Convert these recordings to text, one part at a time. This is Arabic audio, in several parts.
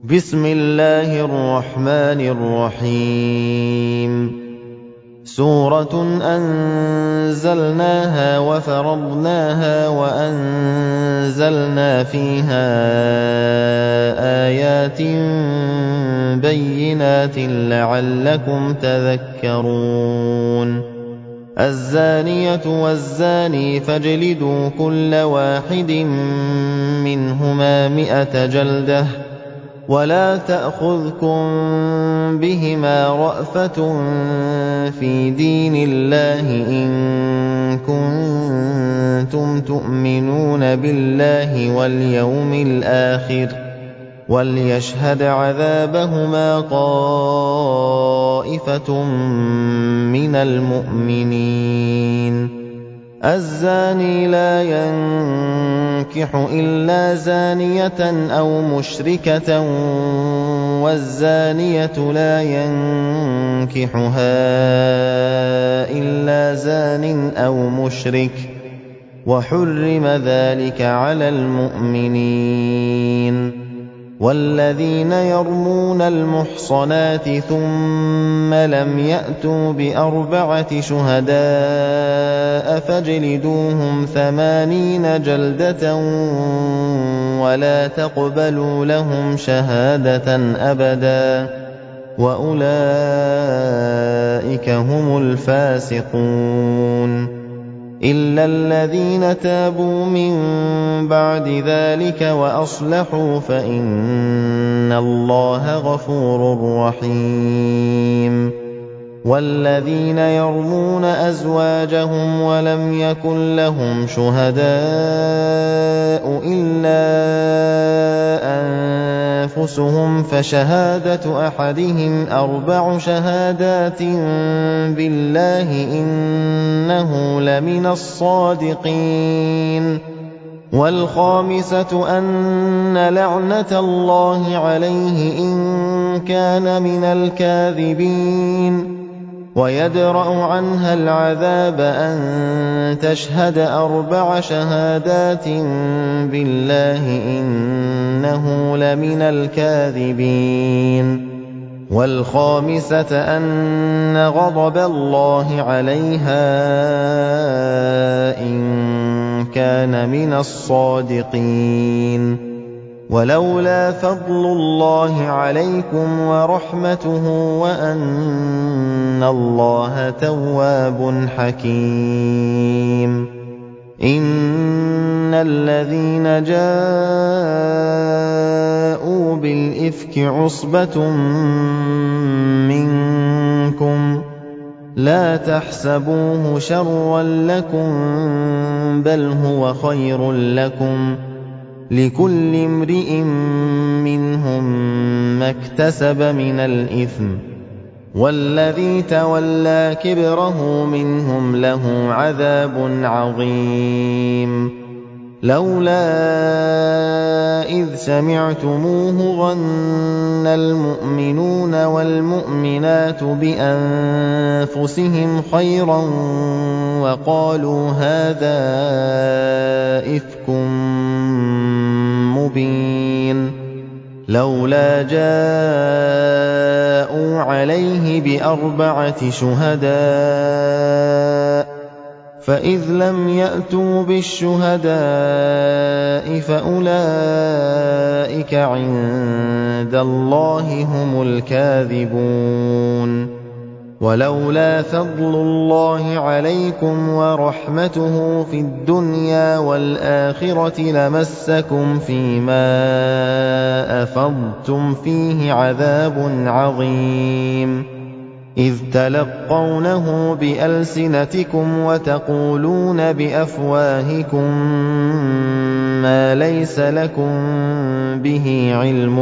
بسم الله الرحمن الرحيم سورة أنزلناها وفرضناها وأنزلنا فيها آيات بينات لعلكم تذكرون الزانية والزاني فاجلدوا كل واحد منهما 100 جلدة ولا تأخذكم بهما رأفة في دين الله إن كنتم تؤمنون بالله واليوم الآخر وليشهد عذابهما طائفة من المؤمنين الزاني لا ينكح إلا زانية أو مشركة والزانية لا ينكحها إلا زان أو مشرك وحرم ذلك على المؤمنين والذين يرمون المحصنات ثم لم يأتوا ب4 شهداء فاجلدوهم 80 جلدة ولا تقبلوا لهم شهادة أبدا وأولئك هم الفاسقون إلا الذين تابوا من بعد ذلك وأصلحوا فإن الله غفور رحيم والذين يرمون أزواجهم ولم يكن لهم شهداء إلا أنفسهم فشهادة أحدهم 4 شهادات بالله إنه لمن الصادقين والخامسة أن لعنة الله عليه إن كان من الكاذبين ويدرأ عنها العذاب أن تشهد 4 شهادات بالله إنه لمن الكاذبين والخامسة أن غضب الله عليها إن كان من الصادقين ولولا فضل الله عليكم ورحمته وأن الله تواب حكيم إن الذين جاءوا بالإفك عصبة منكم لا تحسبوه شرا لكم بل هو خير لكم لكل امرئ منهم ما اكتسب من الإثم والذي تولى كبره منهم له عذاب عظيم لولا إذ سمعتموه ظن المؤمنون والمؤمنات بأنفسهم خيرا وقالوا هذا إفك مبين لولا جاءوا عليه ب4 شهداء فإذ لم يأتوا بالشهداء فأولئك عند الله هم الكاذبون ولولا فضل الله عليكم ورحمته في الدنيا والآخرة لمسكم فيما أفضتم فيه عذاب عظيم إذ تلقونه بألسنتكم وتقولون بأفواهكم ما ليس لكم به علم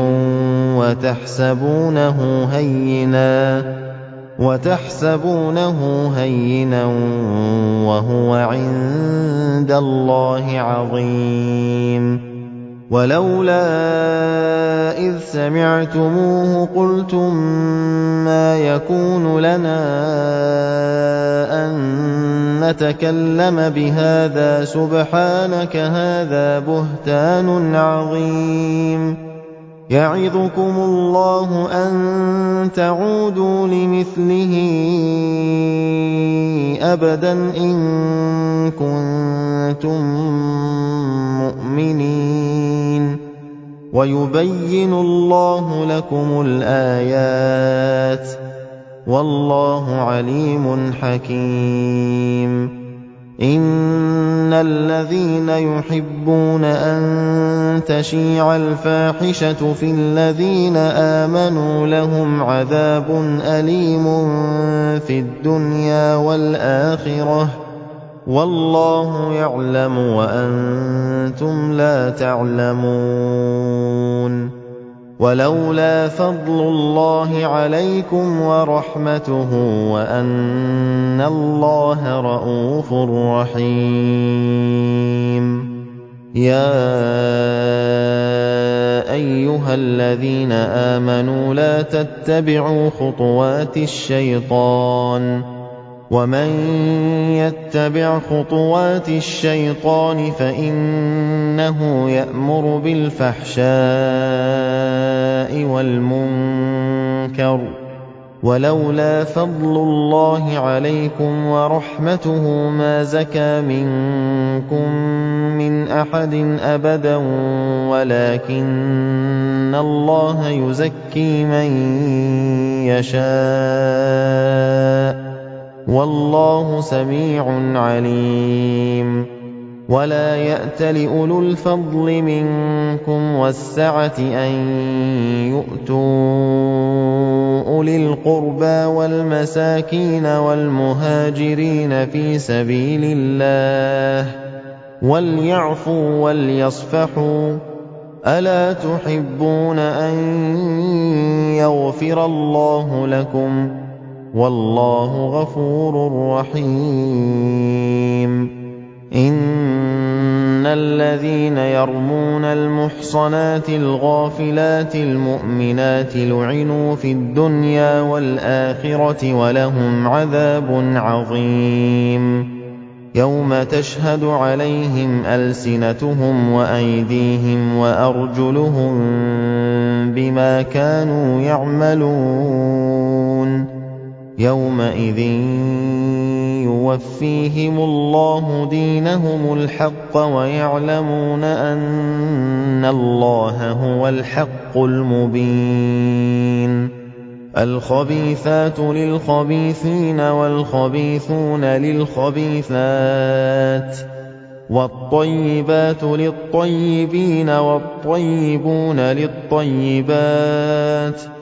وتحسبونه هينا وهو عند الله عظيم ولولا إذ سمعتموه قلتم ما يكون لنا أن نتكلم بهذا سبحانك هذا بهتان عظيم يَعِظُكُمُ اللَّهُ أَن تَعُودُوا لِمِثْلِهِ أَبَدًا إِن كُنتُم مُّؤْمِنِينَ وَيُبَيِّنُ اللَّهُ لَكُمُ الْآيَاتِ ۚ وَاللَّهُ عَلِيمٌ حَكِيمٌ إِنَّ الَّذِينَ يُحِبُّونَ أَن تَشِيعَ الْفَاحِشَةُ فِي الَّذِينَ آمَنُوا لَهُمْ عَذَابٌ أَلِيمٌ فِي الدُّنْيَا وَالْآخِرَةِ ۚ وَاللَّهُ يَعْلَمُ وَأَنتُمْ لَا تَعْلَمُونَ وَلَوْلَا فَضْلُ اللَّهِ عَلَيْكُمْ وَرَحْمَتُهُ وَأَنَّ اللَّهَ رَءُوفٌ رَّحِيمٌ يَا أَيُّهَا الَّذِينَ آمَنُوا لَا تَتَّبِعُوا خُطُوَاتِ الشَّيْطَانِ ۚ وَمَن يَتَّبِعْ خُطُوَاتِ الشَّيْطَانِ فَإِنَّهُ يَأْمُرُ بِالْفَحْشَاءِ وَالْمُنكَرِ ۚ وَلَوْلَا فَضْلُ اللَّهِ عَلَيْكُمْ وَرَحْمَتُهُ مَا زَكَىٰ مِنكُم مِّنْ أَحَدٍ أَبَدًا وَلَٰكِنَّ اللَّهَ يُزَكِّي مَن يَشَاءُ ۗ وَاللَّهُ سَمِيعٌ عَلِيمٌ وَلَا يَأْتَلِ أُولُو الْفَضْلِ مِنكُمْ وَالسَّعَةِ أَن يُؤْتُوا أُولِي الْقُرْبَىٰ وَالْمَسَاكِينَ وَالْمُهَاجِرِينَ فِي سَبِيلِ اللَّهِ وَلْيَعْفُوا وَلْيَصْفَحُوا ۗ أَلَا تُحِبُّونَ أَن يَغْفِرَ اللَّهُ لَكُمْ ۗ وَاللَّهُ غَفُورٌ رَّحِيمٌ إِنَّ الَّذِينَ يَرْمُونَ الْمُحْصَنَاتِ الْغَافِلَاتِ الْمُؤْمِنَاتِ لُعِنُوا فِي الدُّنْيَا وَالْآخِرَةِ وَلَهُمْ عَذَابٌ عَظِيمٌ يَوْمَ تَشْهَدُ عَلَيْهِمْ أَلْسِنَتُهُمْ وَأَيْدِيهِمْ وَأَرْجُلُهُم بِمَا كَانُوا يَعْمَلُونَ يَوْمَئِذٍ يُوَفِّيهِمُ اللَّهُ دِينَهُمُ الْحَقَّ وَيَعْلَمُونَ أَنَّ اللَّهَ هُوَ الْحَقُّ الْمُبِينُ الْخَبِيثَاتُ لِلْخَبِيثِينَ وَالْخَبِيثُونَ لِلْخَبِيثَاتِ وَالطَّيِّبَاتُ لِلطَّيِّبِينَ وَالطَّيِّبُونَ لِلطَّيِّبَاتِ ۚ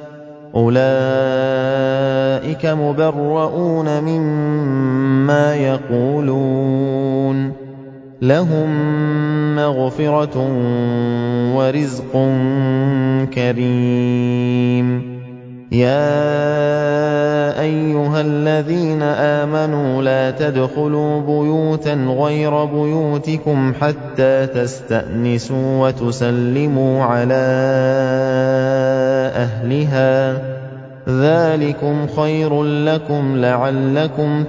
أُولَٰئِكَ مُبَرَّءُونَ مِمَّا يَقُولُونَ ۖ لَهُم مَّغْفِرَةٌ وَرِزْقٌ كَرِيمٌ يَا أَيُّهَا الَّذِينَ آمَنُوا لَا تَدْخُلُوا بُيُوتًا غَيْرَ بُيُوتِكُمْ حَتَّىٰ تَسْتَأْنِسُوا وَتُسَلِّمُوا عَلَىٰ أَهْلِهَا ۚ ذَٰلِكُمْ خَيْرٌ لَّكُمْ لَعَلَّكُمْ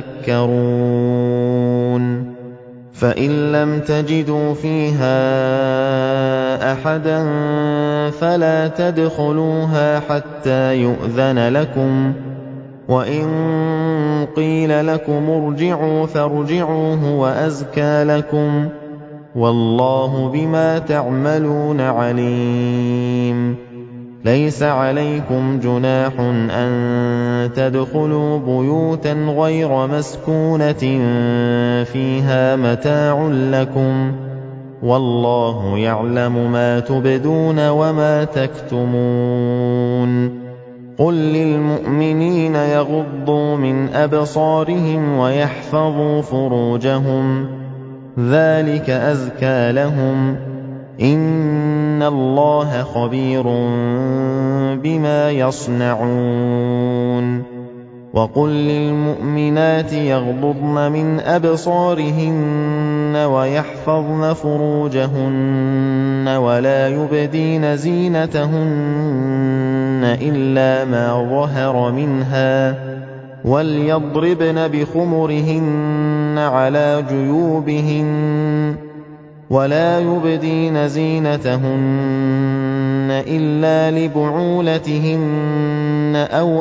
تَذَكَّرُونَ فَإِن لَّمْ تَجِدُوا فِيهَا أَحَدًا فَلَا تَدْخُلُوهَا حَتَّىٰ يُؤْذَنَ لَكُمْ ۖ وَإِن قِيلَ لَكُمُ ارْجِعُوا فَارْجِعُوا هُوَ أَزْكَىٰ لَكُمْ ۚ وَاللَّهُ بِمَا تَعْمَلُونَ عَلِيمٌ لَيْسَ عَلَيْكُمْ جُنَاحٌ أَن تَدْخُلُوا بُيُوتًا غَيْرَ مَسْكُونَةٍ فِيهَا مَتَاعٌ لَّكُمْ ۚ وَاللَّهُ يَعْلَمُ مَا تُبْدُونَ وَمَا تَكْتُمُونَ قُل لِّلْمُؤْمِنِينَ يَغُضُّوا مِنْ أَبْصَارِهِمْ وَيَحْفَظُوا فُرُوجَهُمْ ۚ ذَٰلِكَ أَزْكَىٰ لَهُمْ ۗ إِنَّ اللَّهَ خَبِيرٌ بِمَا يَصْنَعُونَ وَقُل لِّلْمُؤْمِنَاتِ يَغْضُضْنَ مِنْ أَبْصَارِهِنَّ وَيَحْفَظْنَ فُرُوجَهُنَّ وَلَا يُبْدِينَ زِينَتَهُنَّ إِلَّا مَا ظَهَرَ مِنْهَا ۖ وَلْيَضْرِبْنَ بِخُمُرِهِنَّ عَلَىٰ جُيُوبِهِنَّ ۖ وَلَا يُبْدِينَ زِينَتَهُنَّ إلا لبعولتهن أو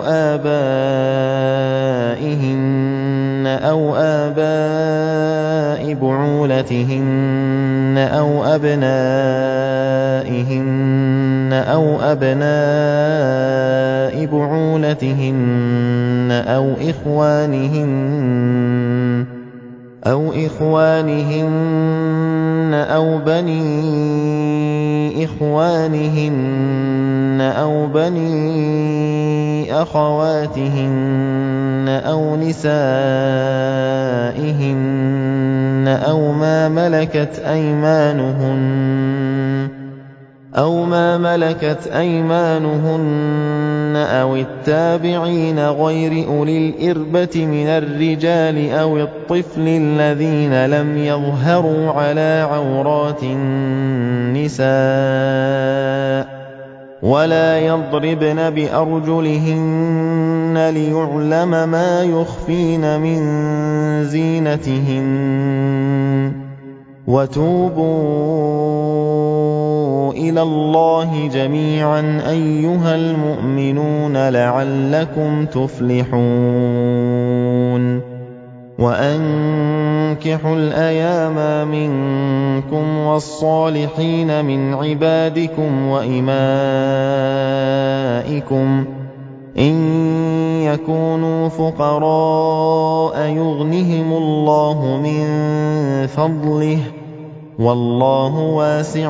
آباء بعولتهن أو أبنائهن أو إخوانهن أو بني إخوانهن أو بني أخواتهن أو نسائهن أو ما ملكت أيمانهن أو التابعين غير أولي الإربة من الرجال أو الطفل الذين لم يظهروا على عورات النساء ولا يضربن بأرجلهن ليعلم ما يخفين من زينتهن وتوبوا إلى الله جميعا أيها المؤمنون لعلكم تفلحون وأنكحوا الأيام منكم والصالحين من عبادكم وإمائكم إن يكونوا فقراء يغنهم الله من فضله والله واسع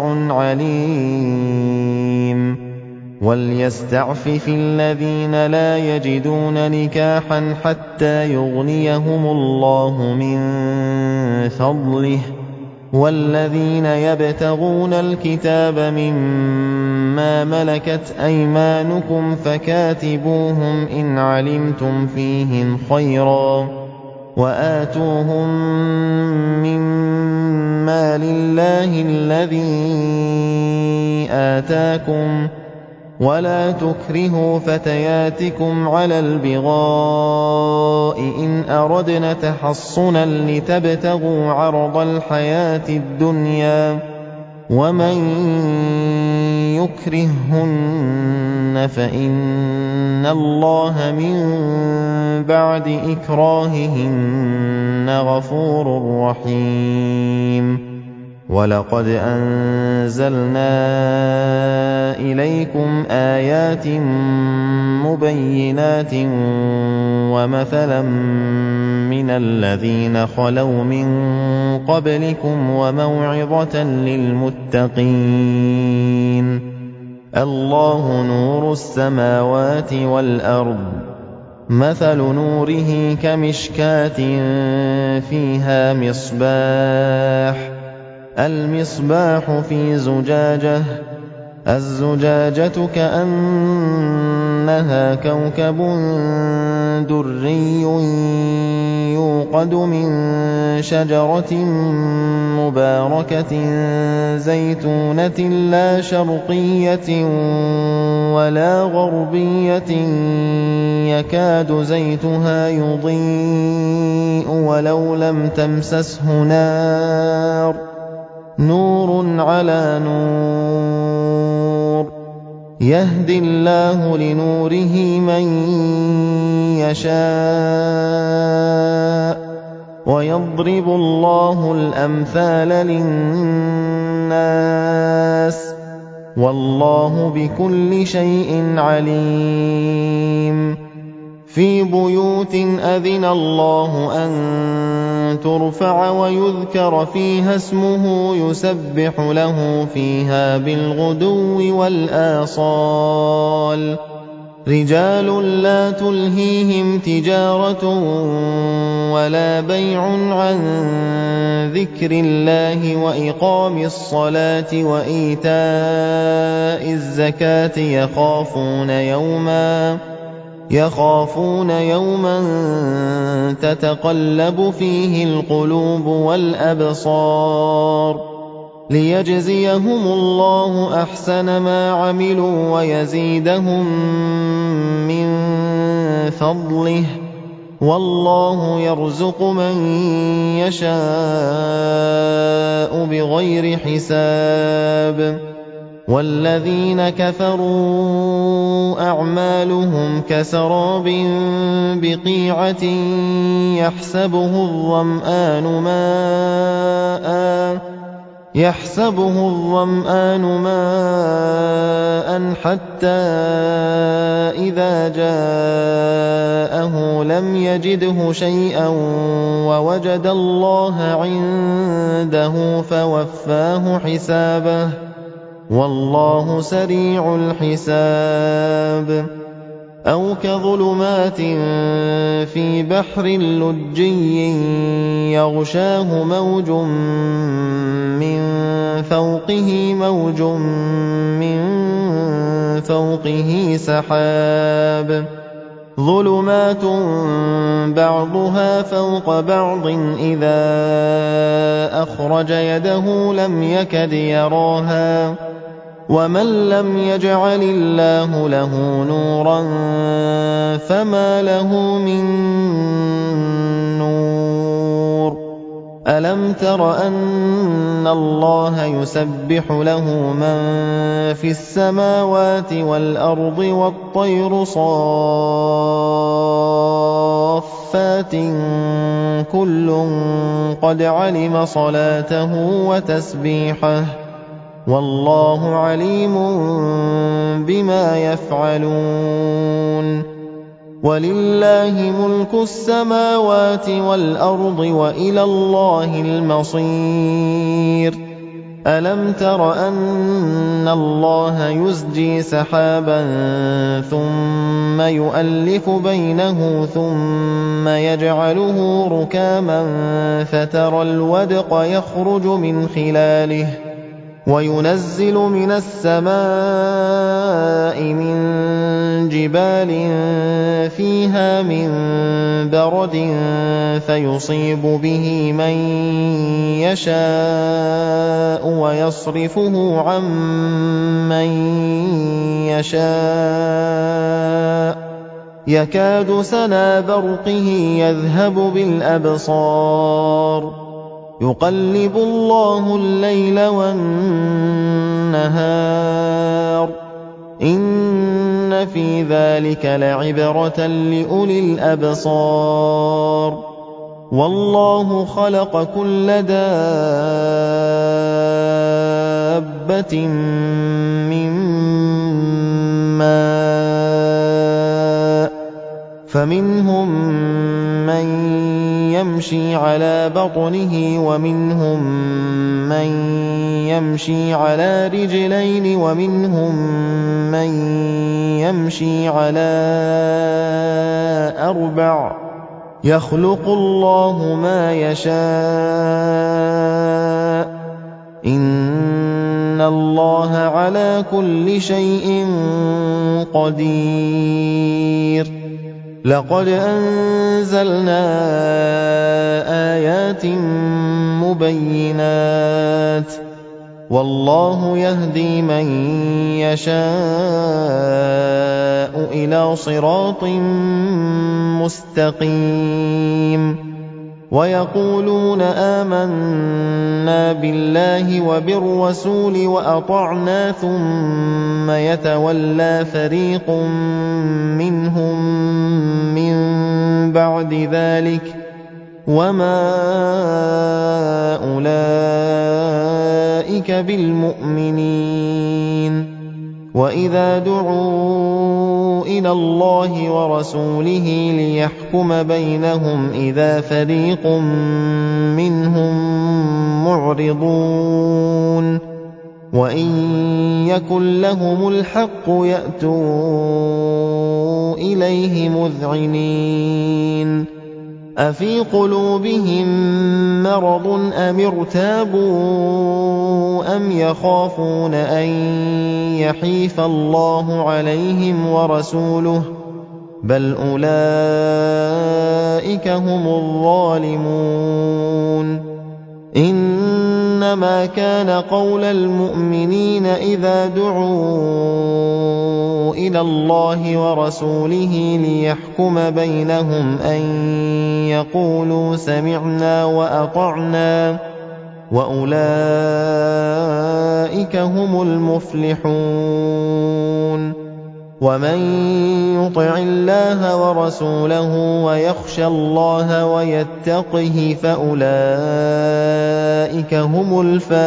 عليم وليستعفف الذين لا يجدون نكاحا حتى يغنيهم الله من فضله والذين يبتغون الكتاب مما ملكت أيمانكم فكاتبوهم إن علمتم فيهم خيرا وآتوهم مما لله الذي آتاكم ولا تكرهوا فتياتكم على البغاء إن أردنا تحصنا لتبتغوا عرض الحياة الدنيا ومن يكرههن فإن الله من بعد إكراههن غفور رحيم ولقد أنزلنا إليكم آيات مبينات ومثلا من الذين خلوا من قبلكم وموعظة للمتقين الله نور السماوات والأرض مثل نوره كمشكاة فيها مصباح المصباح في زجاجة الزجاجة كأنها كوكب دري يوقد من شجرة مباركة زيتونة لا شرقية ولا غربية يكاد زيتها يضيء ولو لم تمسسه نور على نور يهدي الله لنوره من يشاء ويضرب الله الأمثال للناس والله بكل شيء عليم في بيوت أذن الله أن ترفع ويذكر فيها اسمه يسبح له فيها بالغدو والآصال رجال لا تلهيهم تجارة ولا بيع عن ذكر الله وإقام الصلاة وإيتاء الزكاة يخافون يوما تتقلب فيه القلوب والأبصار ليجزيهم الله أحسن ما عملوا ويزيدهم من فضله والله يرزق من يشاء بغير حساب وَالَّذِينَ كَفَرُوا أَعْمَالُهُمْ كَسَرَابٍ بِقِيعَةٍ يَحْسَبُهُ الظَّمْآنُ مَاءً حَتَّىٰ إِذَا جَاءَهُ لَمْ يَجِدْهُ شَيْئًا وَوَجَدَ اللَّهَ عِندَهُ فَوَفَّاهُ حِسَابَهُ ۗ وَاللَّهُ سَرِيعُ الْحِسَابِ. أَوْ كَظُلُمَاتٍ فِي بَحْرٍ لُّجِّيٍّ يَغْشَاهُ مَوْجٌ مِّن فَوْقِهِ مَوْجٌ مِّن فَوْقِهِ سَحَابٌ ظُلُمَاتٌ بَعْضُهَا فَوْقَ بَعْضٍ إِذَا أَخْرَجَ يَدَهُ لَمْ يَكَدْ يَرَاهَا ۗ وَمَن لَّمْ يَجْعَلِ اللَّهُ لَهُ نُورًا فَمَا لَهُ مِن نُّورٍ. أَلَمْ تَرَ أَنَّ اللَّهَ يُسَبِّحُ لَهُ مَن فِي السَّمَاوَاتِ وَالْأَرْضِ وَالطَّيْرُ صَافَّاتٍ كُلٌّ قَدْ عَلِمَ صَلَاتَهُ وَتَسْبِيحَهُ ۗ وَاللَّهُ عَلِيمٌ بِمَا يَفْعَلُونَ. وَلِلَّهِ مُلْكُ السَّمَاوَاتِ وَالْأَرْضِ وَإِلَى اللَّهِ الْمَصِيرُ. أَلَمْ تَرَ أَنَّ اللَّهَ يُزْجِي سَحَابًا ثُمَّ يُؤَلِّفُ بَيْنَهُ ثُمَّ يَجْعَلُهُ رُكَامًا فَتَرَى الْوَدْقَ يَخْرُجُ مِنْ خِلَالِهِ وَيُنَزِّلُ مِنَ السَّمَاءِ مِن جِبَالٍ فِيهَا مِن بَرَدٍ فَيُصِيبُ بِهِ مَن يَشَاءُ وَيَصْرِفُهُ عَن مَّن يَشَاءُ يَكَادُ سَنَا بَرْقِهِ يَذْهَبُ بِالْأَبْصَارِ يُقَلِّبُ اللَّهُ اللَّيْلَ وَالنَّهَارَ ۚ إِنَّ فِي ذَٰلِكَ لَعِبْرَةً لِّأُولِي الْأَبْصَارِ. وَاللَّهُ خَلَقَ كُلَّ دَابَّةٍ مِّن مَّاءٍ ۖ فَمِنْهُم مَّن يَمْشِي عَلَىٰ بَطْنِهِ وَمِنْهُم مَّن يَمْشِي عَلَىٰ رِجْلَيْنِ وَمِنْهُم مَّن يَمْشِي عَلَىٰ أَرْبَعٍ ۚ يَخْلُقُ اللَّهُ مَا يَشَاءُ ۚ إِنَّ اللَّهَ عَلَىٰ كُلِّ شَيْءٍ قَدِيرٌ. لَقَدْ أَنزَلْنَا آيَاتٍ مُّبَيِّنَاتٍ ۚ وَاللَّهُ يَهْدِي مَن يَشَاءُ إِلَىٰ صِرَاطٍ مُّسْتَقِيمٍ. وَيَقُولُونَ آمَنَّا بِاللَّهِ وَبِالرَّسُولِ وَأَطَعْنَا ثُمَّ يَتَوَلَّىٰ فَرِيقٌ مِّنْهُم مِّن بَعْدِ ذَٰلِكَ ۚ وَمَا أُولَٰئِكَ بِالْمُؤْمِنِينَ. وَإِذَا دُعُوا إِلَى اللَّهِ وَرَسُولِهِ لِيَحْكُمَ بَيْنَهُمْ إِذَا فَرِيقٌ مِّنْهُم مُّعْرِضُونَ. وَإِن يَكُن لَّهُمُ الْحَقُّ يَأْتُوا إِلَيْهِ مُذْعِنِينَ. أَفِي قُلُوبِهِم مَّرَضٌ أَمِ ارْتَابُوا أَمْ يَخَافُونَ أَن يَحِيفَ اللَّهُ عَلَيْهِمْ وَرَسُولُهُ ۚ بَلْ أُولَٰئِكَ هُمُ الظَّالِمُونَ. إِنَّمَا كَانَ قَوْلَ الْمُؤْمِنِينَ إِذَا دُعُوا إِلَى اللَّهِ وَرَسُولِهِ لِيَحْكُمَ بَيْنَهُمْ أَن يَقُولُوا سَمِعْنَا وَأَطَعْنَا ۚ وَأُولَٰئِكَ هُمُ الْمُفْلِحُونَ وَمَن يُطِعِ اللَّهَ وَرَسُولَهُ وَيَخْشَ اللَّهَ وَيَتَّقْهِ فَأُولَٰئِكَ هُمُ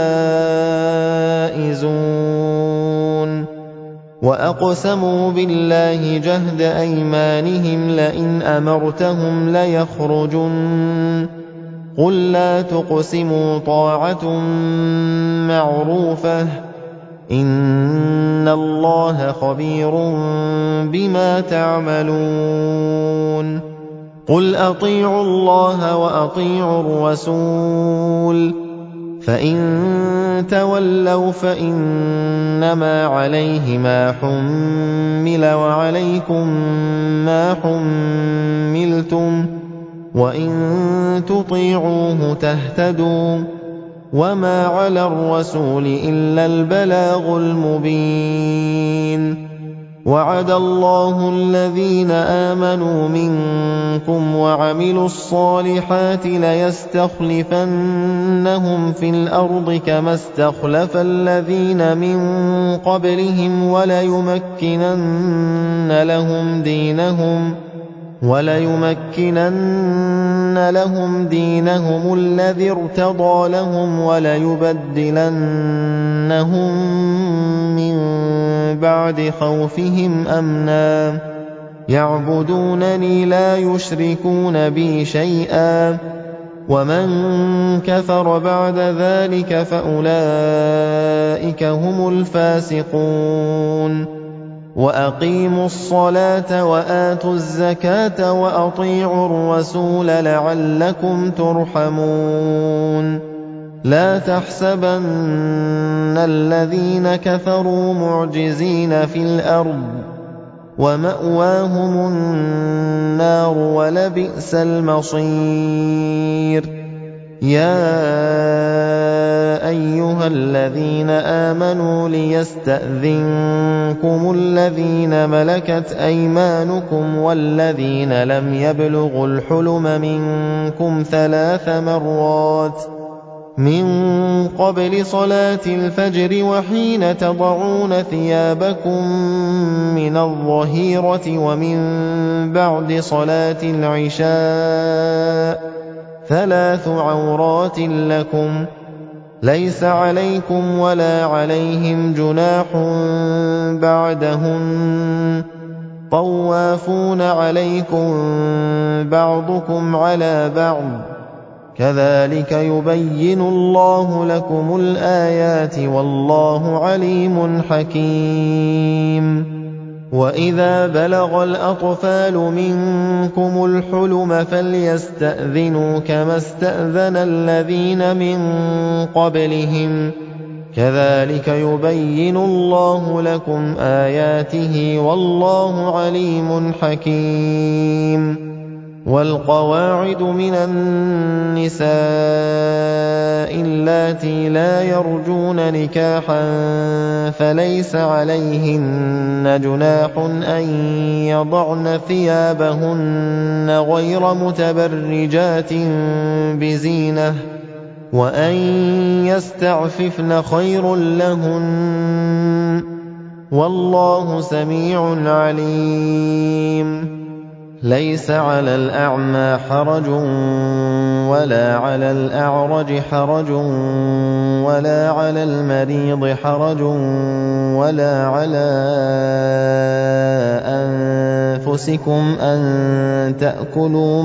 الْفَائِزُونَ وَأَقْسَمُوا بِاللَّهِ جَهْدَ أَيْمَانِهِمْ لَئِنْ أَمَرْتَهُمْ لَيَخْرُجُنَّ قُل لَّا تُقْسِمُوا طَاعَةٌ مَّعْرُوفَةٌ ۚ إِنَّ اللَّهَ خَبِيرٌ بِمَا تَعْمَلُونَ قُلْ أَطِيعُوا اللَّهَ وَأَطِيعُوا الرَّسُولَ ۖ فَإِن تَوَلَّوْا فَإِنَّمَا عَلَيْهِ مَا حُمِّلَ وَعَلَيْكُم مَّا حُمِّلْتُمْ ۖ وَإِن تُطِيعُوهُ تَهْتَدُوا ۚ وَمَا عَلَى الرَّسُولِ إِلَّا الْبَلَاغُ الْمُبِينُ وَعَدَ اللَّهُ الَّذِينَ آمَنُوا مِنكُمْ وَعَمِلُوا الصَّالِحَاتِ لَيَسْتَخْلِفَنَّهُمْ فِي الْأَرْضِ كَمَا اسْتَخْلَفَ الَّذِينَ مِن قَبْلِهِمْ وَلَيُمَكِّنَنَّ لَهُمْ دِينَهُمُ الَّذِي ارْتَضَىٰ لَهُمْ وَلَيُبَدِّلَنَّهُم مِّن بَعْدِ خَوْفِهِمْ أَمْنًا ۚ يَعْبُدُونَنِي لَا يُشْرِكُونَ بِي شَيْئًا ۚ وَمَن كَفَرَ بَعْدَ ذَٰلِكَ فَأُولَٰئِكَ هُمُ الْفَاسِقُونَ وَأَقِيمُوا الصَّلَاةَ وَآتُوا الزَّكَاةَ وَأَطِيعُوا الرَّسُولَ لَعَلَّكُمْ تُرْحَمُونَ لَا تَحْسَبَنَّ الَّذِينَ كَفَرُوا مُعْجِزِينَ فِي الْأَرْضِ ۚ وَمَأْوَاهُمُ النَّارُ ۖ وَلَبِئْسَ الْمَصِيرُ يَا أَيُّهَا الَّذِينَ آمَنُوا لِيَسْتَأْذِنكُمُ الَّذِينَ مَلَكَتْ أَيْمَانُكُمْ وَالَّذِينَ لَمْ يَبْلُغُوا الْحُلُمَ مِنكُمْ 3 مرات مِّن قَبْلِ صَلَاةِ الْفَجْرِ وَحِينَ تَضَعُونَ ثِيَابَكُم مِّنَ الظَّهِيرَةِ وَمِن بَعْدِ صَلَاةِ الْعِشَاءِ ۚ 3 عَوْرَاتٍ لَّكُمْ ۚ لَيْسَ عَلَيْكُمْ وَلَا عَلَيْهِمْ جُنَاحٌ بَعْدَهُنَّ ۚ طَوَّافُونَ عَلَيْكُم بَعْضُكُمْ عَلَىٰ بَعْضٍ ۚ كَذَٰلِكَ يُبَيِّنُ اللَّهُ لَكُمُ الْآيَاتِ ۗ وَاللَّهُ عَلِيمٌ حَكِيمٌ وَإِذَا بَلَغَ الْأَطْفَالُ مِنكُمُ الْحُلُمَ فَلْيَسْتَأْذِنُوا كَمَا اسْتَأْذَنَ الَّذِينَ مِن قَبْلِهِمْ ۚ كَذَٰلِكَ يُبَيِّنُ اللَّهُ لَكُمْ آيَاتِهِ ۗ وَاللَّهُ عَلِيمٌ حَكِيمٌ وَالْقَوَاعِدُ مِنَ النِّسَاءِ اللَّاتِي لَا يَرْجُونَ نِكَاحًا فَلَيْسَ عَلَيْهِنَّ جُنَاحٌ أَن يَضَعْنَ ثِيَابَهُنَّ غَيْرَ مُتَبَرِّجَاتٍ بِزِينَةٍ ۖ وَأَن يَسْتَعْفِفْنَ خَيْرٌ لَّهُنَّ ۗ وَاللَّهُ سَمِيعٌ عَلِيمٌ لَيْسَ عَلَى الْأَعْمَىٰ حَرَجٌ وَلَا عَلَى الْأَعْرَجِ حَرَجٌ وَلَا عَلَى الْمَرِيضِ حَرَجٌ وَلَا عَلَىٰ أَنفُسِكُمْ أَن تَأْكُلُوا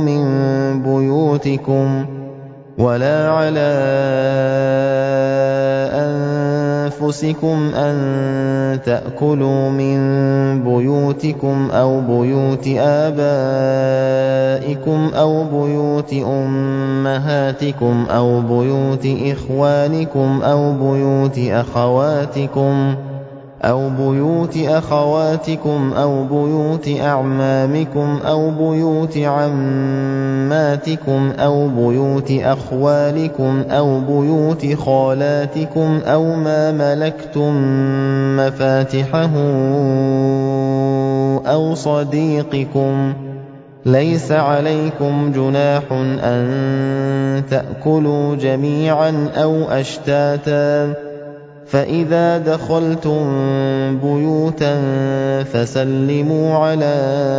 مِن بُيُوتِكُمْ أَوْ بُيُوتِ آبَائِكُمْ أَوْ بُيُوتِ أُمَّهَاتِكُمْ أَوْ بُيُوتِ إِخْوَانِكُمْ أَوْ بُيُوتِ أَخَوَاتِكُمْ أَوْ بُيُوتِ أَعْمَامِكُمْ أَوْ بُيُوتِ عَمَّاتِكُمْ أَوْ بُيُوتِ أَخْوَالِكُمْ أَوْ بُيُوتِ خَالَاتِكُمْ أَوْ مَا مَلَكْتُم مَّفَاتِحَهُ أَوْ صَدِيقِكُمْ لَيْسَ عَلَيْكُمْ جُنَاحٌ أَن تَأْكُلُوا جَمِيعًا أَوْ أَشْتَاتًا ۚ فَإِذَا دَخَلْتُم بُيُوتًا فَسَلِّمُوا عَلَىٰ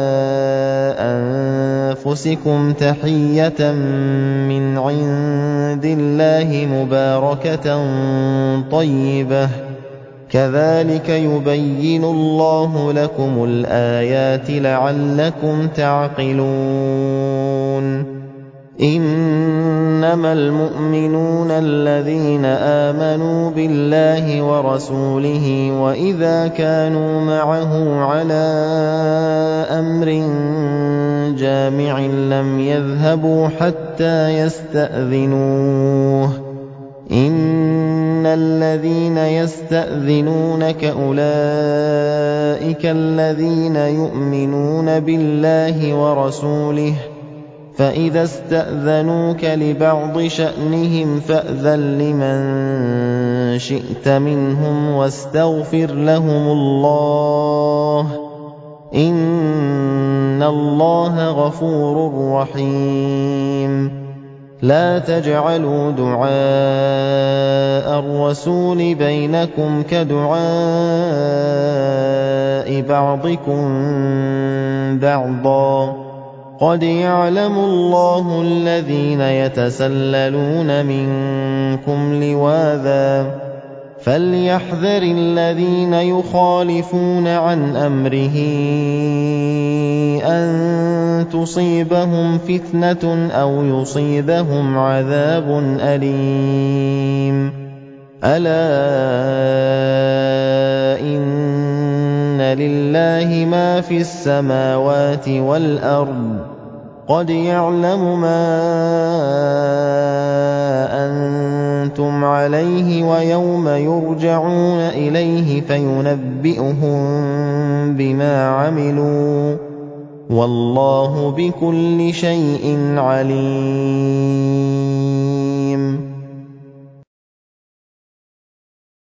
أَنفُسِكُمْ تَحِيَّةً مِّنْ عِندِ اللَّهِ مُبَارَكَةً طَيِّبَةً ۚ كَذَٰلِكَ يُبَيِّنُ اللَّهُ لَكُمُ الْآيَاتِ لَعَلَّكُمْ تَعْقِلُونَ إِنَّمَا الْمُؤْمِنُونَ الَّذِينَ آمَنُوا بِاللَّهِ وَرَسُولِهِ وَإِذَا كَانُوا مَعَهُ عَلَىٰ أَمْرٍ جَامِعٍ لَّمْ يَذْهَبُوا حَتَّىٰ يَسْتَأْذِنُوهُ ۚ إِنَّ الَّذِينَ يَسْتَأْذِنُونَكَ أُولَٰئِكَ الَّذِينَ يُؤْمِنُونَ بِاللَّهِ وَرَسُولِهِ ۚ فَإِذَا اسْتَأْذَنُوكَ لِبَعْضِ شَأْنِهِمْ فَأْذَن لِّمَن شِئْتَ مِنْهُمْ وَاسْتَغْفِرْ لَهُمُ اللَّهَ ۚ إِنَّ اللَّهَ غَفُورٌ رَّحِيمٌ لَا تَجْعَلُوا دُعَاءَ الرَّسُولِ بَيْنَكُمْ كَدُعَاءِ بَعْضِكُم بَعْضًا ۚ قَدْ يَعْلَمُ اللَّهُ الَّذِينَ يَتَسَلَّلُونَ مِنكُمْ لِوَاذًا ۚ فَلْيَحْذَرِ الَّذِينَ يُخَالِفُونَ عَنْ أَمْرِهِ أَن تُصِيبَهُمْ فِتْنَةٌ أَوْ يُصِيبَهُمْ عَذَابٌ أَلِيمٌ أَلَا إِنَّ لِلَّهِ مَا فِي السَّمَاوَاتِ وَالْأَرْضِ ۚ قَدْ يَعْلَمُ مَا أَنتُمْ عَلَيْهِ وَيَوْمَ يُرْجَعُونَ إِلَيْهِ فَيُنَبِّئُهُم بِمَا عَمِلُوا ۗ وَاللَّهُ بِكُلِّ شَيْءٍ عَلِيمٌ